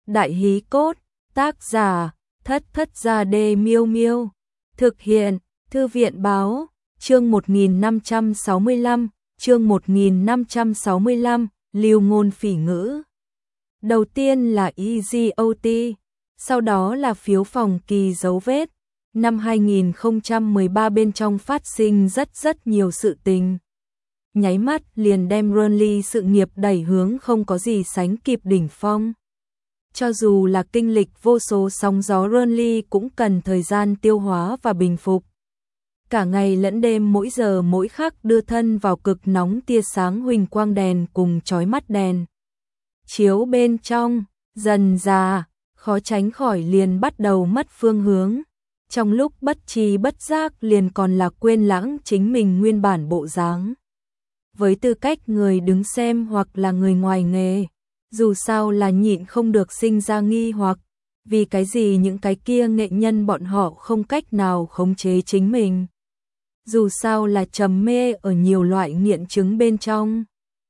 Đại hí cốt, tác giả, Thất Thất Gia Đê Miêu Miêu. Thực hiện, Thư viện báo, chương 1565, chương 1565, lưu ngôn phỉ ngữ. Đầu tiên là EGOT, sau đó là phiếu phòng kỳ dấu vết. Năm 2013 bên trong phát sinh rất nhiều sự tình. Nháy mắt liền đem Burnley sự nghiệp đẩy hướng không có gì sánh kịp đỉnh phong. Cho dù là kinh lịch vô số sóng gió, Burnley cũng cần thời gian tiêu hóa và bình phục. Cả ngày lẫn đêm mỗi giờ mỗi khắc đưa thân vào cực nóng tia sáng huỳnh quang đèn cùng chói mắt đèn chiếu bên trong, dần dà, khó tránh khỏi liền bắt đầu mất phương hướng. Trong lúc bất tri bất giác liền còn là quên lãng chính mình nguyên bản bộ dáng. Với tư cách người đứng xem hoặc là người ngoài nghề, dù sao là nhịn không được sinh ra nghi hoặc, vì cái gì những cái kia nghệ nhân bọn họ không cách nào khống chế chính mình. Dù sao là trầm mê ở nhiều loại nghiện chứng bên trong,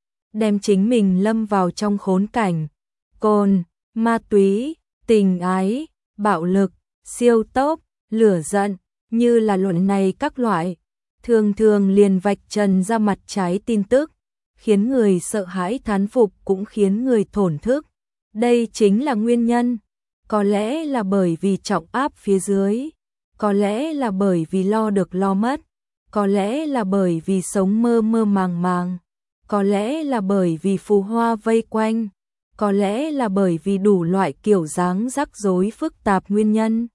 đem chính mình lâm vào trong khốn cảnh, cồn, ma túy, tình ái, bạo lực, siêu tốc, lửa giận, như là luận này các loại, thường liền vạch trần ra mặt trái tin tức, khiến người sợ hãi thán phục cũng khiến người thổn thức. Đây chính là nguyên nhân, có lẽ là bởi vì trọng áp phía dưới, có lẽ là bởi vì lo được lo mất, có lẽ là bởi vì sống mơ màng, có lẽ là bởi vì phù hoa vây quanh, có lẽ là bởi vì đủ loại kiểu dáng rắc rối phức tạp nguyên nhân.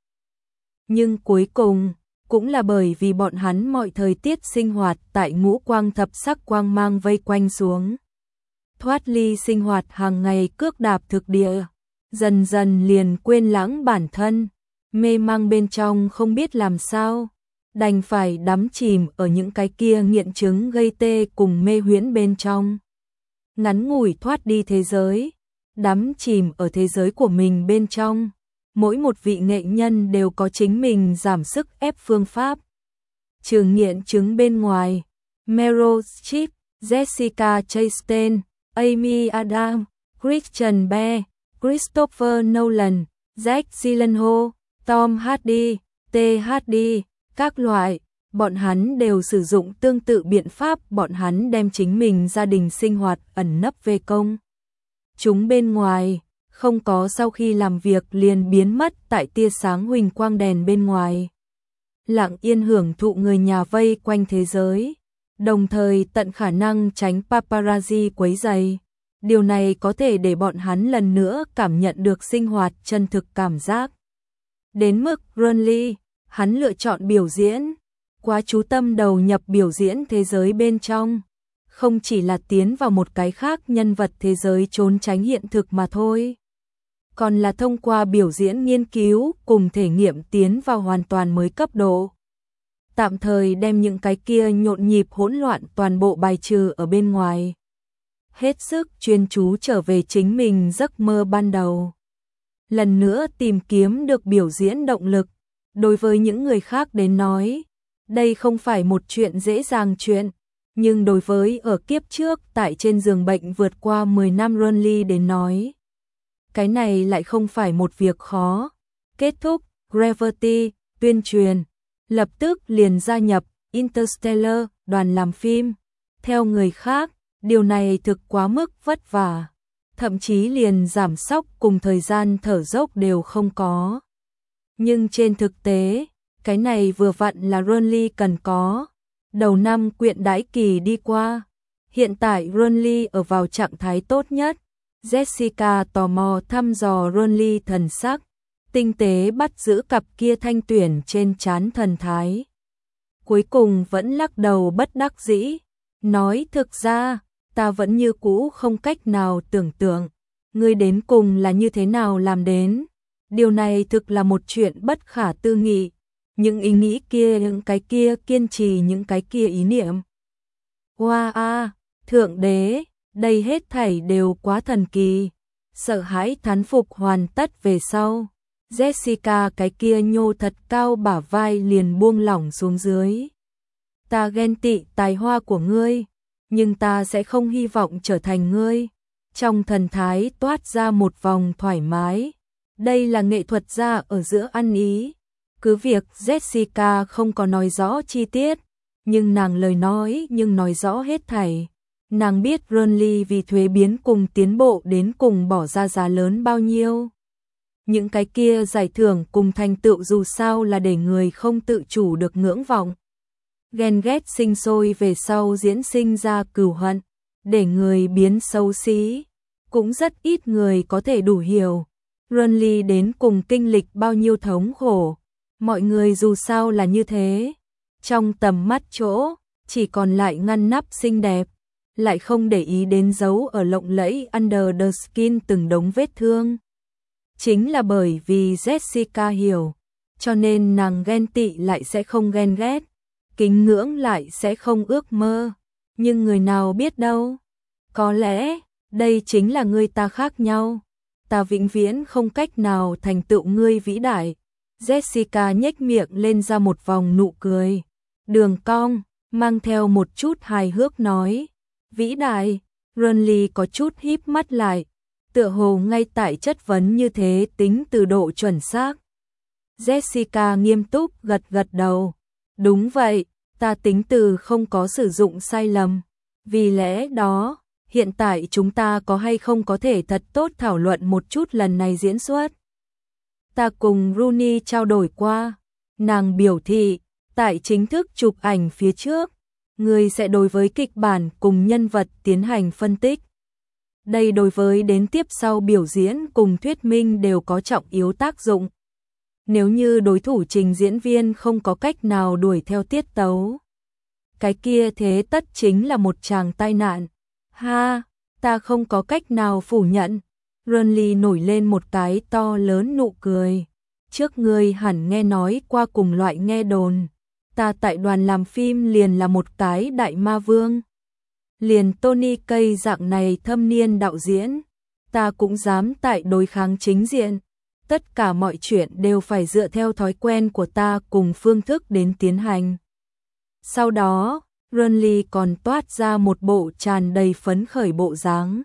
Nhưng cuối cùng, cũng là bởi vì bọn hắn mọi thời tiết sinh hoạt tại ngũ quang thập sắc quang mang vây quanh xuống. Thoát ly sinh hoạt hàng ngày cước đạp thực địa, dần liền quên lãng bản thân, mê mang bên trong không biết làm sao, đành phải đắm chìm ở những cái kia nghiện chứng gây tê cùng mê huyễn bên trong. Ngắn ngủi thoát đi thế giới, đắm chìm ở thế giới của mình bên trong. Mỗi một vị nghệ nhân đều có chính mình giảm sức ép phương pháp. Trừ nghiện chứng bên ngoài, Meryl Streep, Jessica Chastain, Amy Adams, Christian Bale, Christopher Nolan, Jake Gyllenhaal, Tom Hardy, THD, các loại, bọn hắn đều sử dụng tương tự biện pháp. Bọn hắn đem chính mình gia đình sinh hoạt ẩn nấp về công chúng bên ngoài, không có sau khi làm việc liền biến mất tại tia sáng huỳnh quang đèn bên ngoài. Lặng yên hưởng thụ người nhà vây quanh thế giới, đồng thời tận khả năng tránh paparazzi quấy rầy. Điều này có thể để bọn hắn lần nữa cảm nhận được sinh hoạt chân thực cảm giác. Đến mức Burnley, hắn lựa chọn biểu diễn, quá chú tâm đầu nhập biểu diễn thế giới bên trong, không chỉ là tiến vào một cái khác nhân vật thế giới trốn tránh hiện thực mà thôi, còn là thông qua biểu diễn nghiên cứu cùng thể nghiệm tiến vào hoàn toàn mới cấp độ. Tạm thời đem những cái kia nhộn nhịp hỗn loạn toàn bộ bài trừ ở bên ngoài. Hết sức chuyên chú trở về chính mình giấc mơ ban đầu. Lần nữa tìm kiếm được biểu diễn động lực. Đối với những người khác đến nói, đây không phải một chuyện dễ dàng chuyện. Nhưng đối với ở kiếp trước tại trên giường bệnh vượt qua 10 năm Burnley đến nói, cái này lại không phải một việc khó. Kết thúc Gravity, tuyên truyền, lập tức liền gia nhập Interstellar, đoàn làm phim. Theo người khác, điều này thực quá mức vất vả, thậm chí liền giảm sóc cùng thời gian thở dốc đều không có. Nhưng trên thực tế, cái này vừa vặn là Burnley cần có. Đầu năm quyện đãi kỳ đi qua, hiện tại Burnley ở vào trạng thái tốt nhất. Jessica tò mò thăm dò Burnley thần sắc, tinh tế bắt giữ cặp kia thanh tuyển trên trán thần thái. Cuối cùng vẫn lắc đầu bất đắc dĩ, nói thực ra, ta vẫn như cũ không cách nào tưởng tượng, ngươi đến cùng là như thế nào làm đến. Điều này thực là một chuyện bất khả tư nghị. Những ý nghĩ kia, những cái kia, kiên trì những cái kia ý niệm. Wow, thượng đế, đây hết thảy đều quá thần kỳ. Sợ hãi thán phục hoàn tất về sau, Jessica cái kia nhô thật cao bả vai liền buông lỏng xuống dưới. Ta ghen tị tài hoa của ngươi, nhưng ta sẽ không hy vọng trở thành ngươi. trong thần thái toát ra một vòng thoải mái. Đây là nghệ thuật gia ở giữa ăn ý. Cứ việc Jessica không có nói rõ chi tiết, nhưng nàng lời nói nhưng nói rõ hết thảy. Nàng biết Burnley vì thuế biến cùng tiến bộ đến cùng bỏ ra giá lớn bao nhiêu. Những cái kia giải thưởng cùng thành tựu dù sao là để người không tự chủ được ngưỡng vọng. Ghen ghét sinh sôi về sau diễn sinh ra cừu hận, để người biến xấu xí. Cũng rất ít người có thể đủ hiểu Burnley đến cùng kinh lịch bao nhiêu thống khổ. Mọi người dù sao là như thế. Trong tầm mắt chỗ, chỉ còn lại ngăn nắp xinh đẹp, lại không để ý đến dấu ở lộng lẫy under the skin từng đống vết thương. Chính là bởi vì Jessica hiểu, cho nên nàng ghen tị lại sẽ không ghen ghét, kính ngưỡng lại sẽ không ước mơ. Nhưng người nào biết đâu, có lẽ đây chính là người ta khác nhau. Ta vĩnh viễn không cách nào thành tựu ngươi vĩ đại. Jessica nhếch miệng lên ra một vòng nụ cười, đường cong, mang theo một chút hài hước nói. Vĩ đại, Burnley có chút híp mắt lại, tựa hồ ngay tại chất vấn như thế tính từ độ chuẩn xác. Jessica nghiêm túc gật gật đầu. Đúng vậy, ta tính từ không có sử dụng sai lầm. Vì lẽ đó, hiện tại chúng ta có hay không có thể thật tốt thảo luận một chút lần này diễn xuất. Ta cùng Rooney trao đổi qua, nàng biểu thị, tại chính thức chụp ảnh phía trước, người sẽ đối với kịch bản cùng nhân vật tiến hành phân tích. Đây đối với đến tiếp sau biểu diễn cùng thuyết minh đều có trọng yếu tác dụng. Nếu như đối thủ trình diễn viên không có cách nào đuổi theo tiết tấu, cái kia thế tất chính là một tràng tai nạn. Ha, ta không có cách nào phủ nhận. Burnley nổi lên một cái to lớn nụ cười. Trước ngươi hẳn nghe nói qua cùng loại nghe đồn. Ta tại đoàn làm phim liền là một cái đại ma vương. Liền Tony Kaye dạng này thâm niên đạo diễn, ta cũng dám tại đối kháng chính diện. Tất cả mọi chuyện đều phải dựa theo thói quen của ta cùng phương thức đến tiến hành. Sau đó, Burnley còn toát ra một bộ tràn đầy phấn khởi bộ dáng.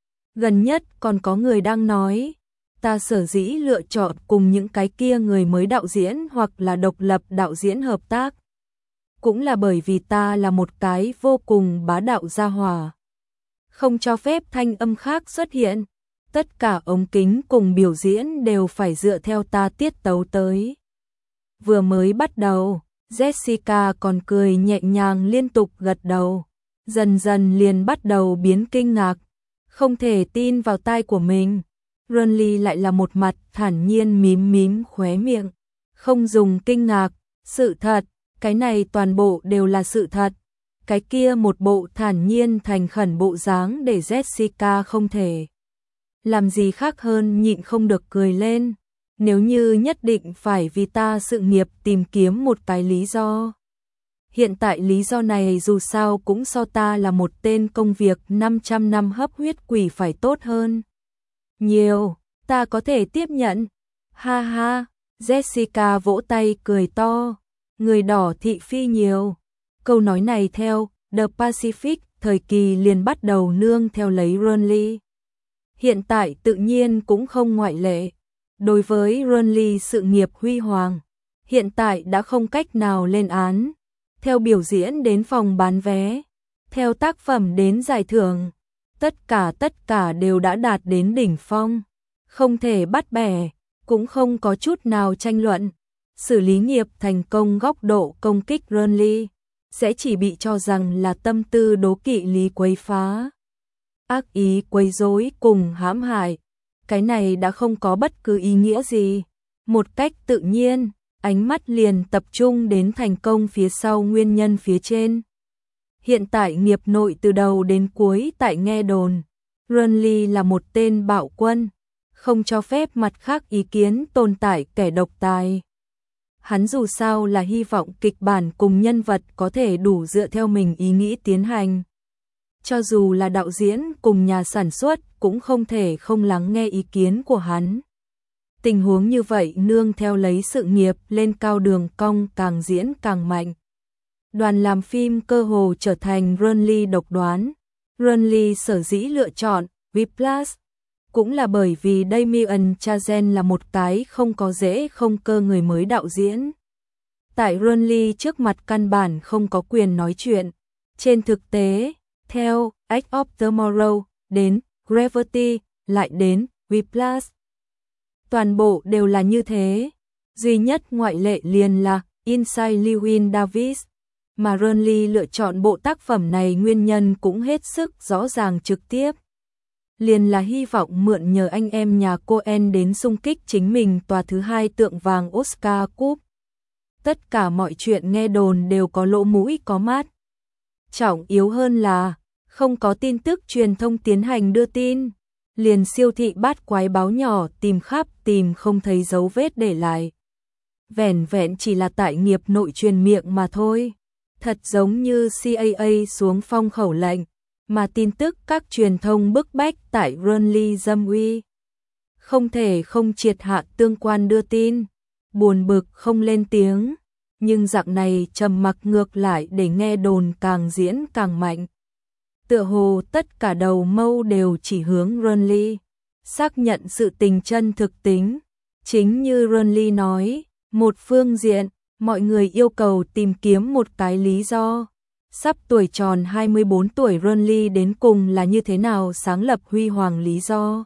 Gần nhất còn có người đang nói, ta sở dĩ lựa chọn cùng những cái kia người mới đạo diễn hoặc là độc lập đạo diễn hợp tác. Cũng là bởi vì ta là một cái vô cùng bá đạo gia hỏa. Không cho phép thanh âm khác xuất hiện. Tất cả ống kính cùng biểu diễn đều phải dựa theo ta tiết tấu tới. Vừa mới bắt đầu, Jessica còn cười nhẹ nhàng liên tục gật đầu. Dần dần liền bắt đầu biến kinh ngạc. Không thể tin vào tai của mình. Burnley lại là một mặt thản nhiên mím mím khóe miệng. Không dùng kinh ngạc, sự thật, cái này toàn bộ đều là sự thật. Cái kia một bộ thản nhiên thành khẩn bộ dáng để Jessica không thể làm gì khác hơn nhịn không được cười lên. Nếu như nhất định phải vì ta sự nghiệp tìm kiếm một cái lý do. Hiện tại lý do này dù sao cũng so ta là một tên công việc 500 năm hấp huyết quỷ phải tốt hơn. Nhiều, ta có thể tiếp nhận. Ha ha, Jessica vỗ tay cười to. Người đỏ thị phi nhiều. Câu nói này theo The Pacific thời kỳ liền bắt đầu nương theo lấy Burnley. Hiện tại tự nhiên cũng không ngoại lệ. Đối với Burnley sự nghiệp huy hoàng, hiện tại đã không cách nào lên án. Theo biểu diễn đến phòng bán vé, theo tác phẩm đến giải thưởng, tất cả đều đã đạt đến đỉnh phong. Không thể bắt bẻ, cũng không có chút nào tranh luận. Xử lý nghiệp thành công góc độ công kích Burnley, sẽ chỉ bị cho rằng là tâm tư đố kỵ lý quấy phá. Ác ý quấy rối cùng hãm hại, cái này đã không có bất cứ ý nghĩa gì. Một cách tự nhiên, ánh mắt liền tập trung đến thành công phía sau nguyên nhân phía trên. Hiện tại nghiệp nội từ đầu đến cuối tại nghe đồn, Burnley là một tên bạo quân, không cho phép mặt khác ý kiến tồn tại kẻ độc tài. Hắn dù sao là hy vọng kịch bản cùng nhân vật có thể đủ dựa theo mình ý nghĩ tiến hành. Cho dù là đạo diễn cùng nhà sản xuất cũng không thể không lắng nghe ý kiến của hắn. Tình huống như vậy nương theo lấy sự nghiệp lên cao đường cong càng diễn càng mạnh. Đoàn làm phim cơ hồ trở thành Burnley độc đoán. Burnley sở dĩ lựa chọn Whiplash. Cũng là bởi vì Damien Chazelle là một cái không có dễ không cơ người mới đạo diễn. Tại Burnley trước mặt căn bản không có quyền nói chuyện. Trên thực tế, theo Edge of Tomorrow, đến Gravity, lại đến Whiplash. Toàn bộ đều là như thế. Duy nhất ngoại lệ liền là Inside Llewyn Davis. Mà Burnley lựa chọn bộ tác phẩm này nguyên nhân cũng hết sức rõ ràng trực tiếp. Liền là hy vọng mượn nhờ anh em nhà Coen đến xung kích chính mình tòa thứ 2 tượng vàng Oscar Cup. Tất cả mọi chuyện nghe đồn đều có lỗ mũi có mắt. Trọng yếu hơn là không có tin tức truyền thông tiến hành đưa tin. Liền siêu thị bát quái báo nhỏ tìm khắp tìm không thấy dấu vết để lại. Vẻn vẹn chỉ là tại nghiệp nội truyền miệng mà thôi. Thật giống như CAA xuống phong khẩu lệnh, mà tin tức các truyền thông bức bách tại Burnley dâm uy. Không thể không triệt hạ tương quan đưa tin, buồn bực không lên tiếng, nhưng dạng này trầm mặc ngược lại để nghe đồn càng diễn càng mạnh. Tựa hồ tất cả đầu mâu đều chỉ hướng Burnley, xác nhận sự tình chân thực tính. Chính như Burnley nói, một phương diện, mọi người yêu cầu tìm kiếm một cái lý do. Sắp tuổi tròn 24 tuổi Burnley đến cùng là như thế nào sáng lập huy hoàng lý do.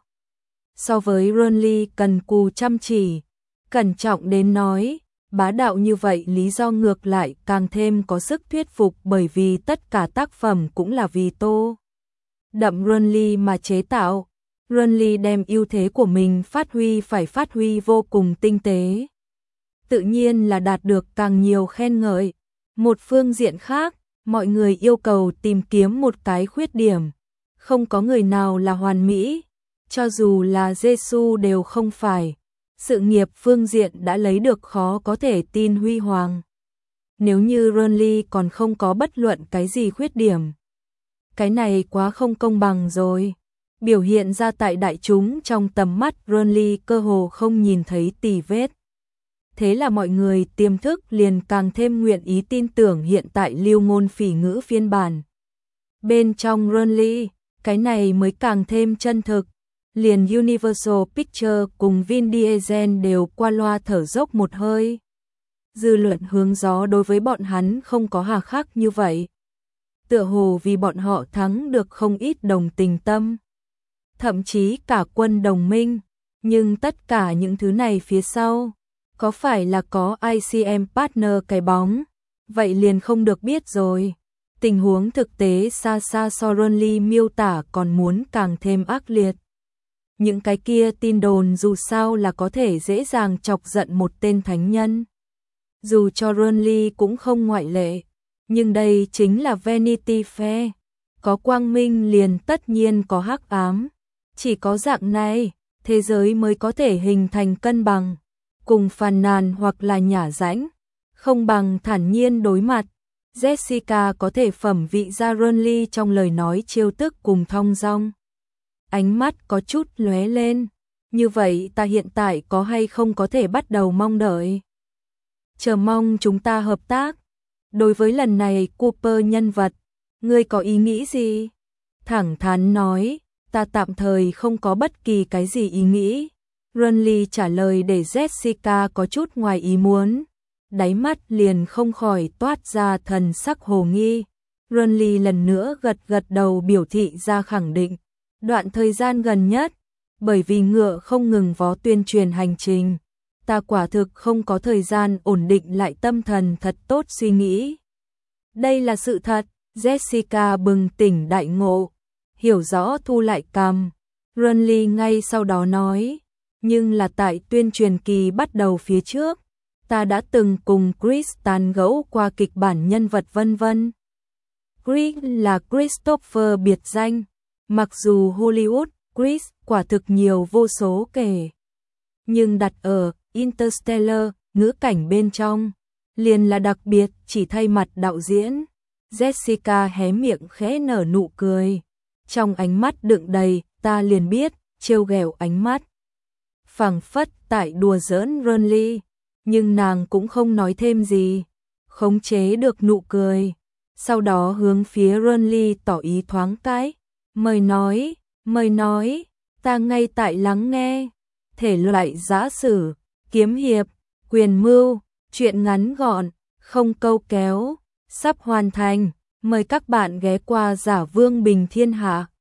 So với Burnley cần cù chăm chỉ, cẩn trọng đến nói, bá đạo như vậy lý do ngược lại càng thêm có sức thuyết phục bởi vì tất cả tác phẩm cũng là vì tô đậm Burnley mà chế tạo. Burnley đem ưu thế của mình phải phát huy vô cùng tinh tế. Tự nhiên là đạt được càng nhiều khen ngợi. Một phương diện khác, mọi người yêu cầu tìm kiếm một cái khuyết điểm. Không có người nào là hoàn mỹ, cho dù là Giêsu đều không phải. Sự nghiệp phương diện đã lấy được khó có thể tin huy hoàng. Nếu như Burnley còn không có bất luận cái gì khuyết điểm, cái này quá không công bằng rồi. Biểu hiện ra tại đại chúng trong tầm mắt Burnley cơ hồ không nhìn thấy tì vết. Thế là mọi người tiềm thức liền càng thêm nguyện ý tin tưởng hiện tại lưu ngôn phỉ ngữ phiên bản. Bên trong Burnley, cái này mới càng thêm chân thực. Liền Universal Pictures cùng Vin Diesel đều qua loa thở dốc một hơi. Dư luận hướng gió đối với bọn hắn không có hà khắc như vậy. Tựa hồ vì bọn họ thắng được không ít đồng tình tâm. Thậm chí cả quân đồng minh. Nhưng tất cả những thứ này phía sau, có phải là có ICM partner cái bóng? Vậy liền không được biết rồi. Tình huống thực tế xa xa so Burnley miêu tả còn muốn càng thêm ác liệt. Những cái kia tin đồn dù sao là có thể dễ dàng chọc giận một tên thánh nhân. Dù cho Burnley cũng không ngoại lệ, nhưng đây chính là Vanity Fair. Có quang minh liền tất nhiên có hắc ám. Chỉ có dạng này, thế giới mới có thể hình thành cân bằng. Cùng phàn nàn hoặc là nhả rãnh, không bằng thản nhiên đối mặt. Jessica có thể phẩm vị ra Burnley trong lời nói trêu tức cùng thong dong. Ánh mắt có chút lóe lên. Như vậy ta hiện tại có hay không có thể bắt đầu mong đợi? Chờ mong chúng ta hợp tác. Đối với lần này Cooper nhân vật, ngươi có ý nghĩ gì? Thẳng thắn nói, ta tạm thời không có bất kỳ cái gì ý nghĩ. Burnley trả lời để Jessica có chút ngoài ý muốn. Đáy mắt liền không khỏi toát ra thần sắc hồ nghi. Burnley lần nữa gật gật đầu biểu thị ra khẳng định. Đoạn thời gian gần nhất, bởi vì ngựa không ngừng vó tuyên truyền hành trình, ta quả thực không có thời gian ổn định lại tâm thần thật tốt suy nghĩ. Đây là sự thật, Jessica bừng tỉnh đại ngộ, hiểu rõ thu lại cằm. Burnley ngay sau đó nói, nhưng là tại tuyên truyền kỳ bắt đầu phía trước, ta đã từng cùng Chris tán gẫu qua kịch bản nhân vật vân vân. Chris là Christopher biệt danh. Mặc dù Hollywood, Chris quả thực nhiều vô số kể. Nhưng đặt ở Interstellar, ngữ cảnh bên trong, liền là đặc biệt chỉ thay mặt đạo diễn. Jessica hé miệng khẽ nở nụ cười. Trong ánh mắt đựng đầy, ta liền biết, trêu ghẹo ánh mắt. Phảng phất tại đùa giỡn Burnley, nhưng nàng cũng không nói thêm gì. Khống chế được nụ cười. Sau đó hướng phía Burnley tỏ ý thoáng cái. Mời nói, Mời nói, ta ngay tại lắng nghe. Thể loại giã sử, kiếm hiệp, quyền mưu, truyện ngắn gọn, không câu kéo, sắp hoàn thành. Mời các bạn ghé qua Giả Vương Bình Thiên Hạ.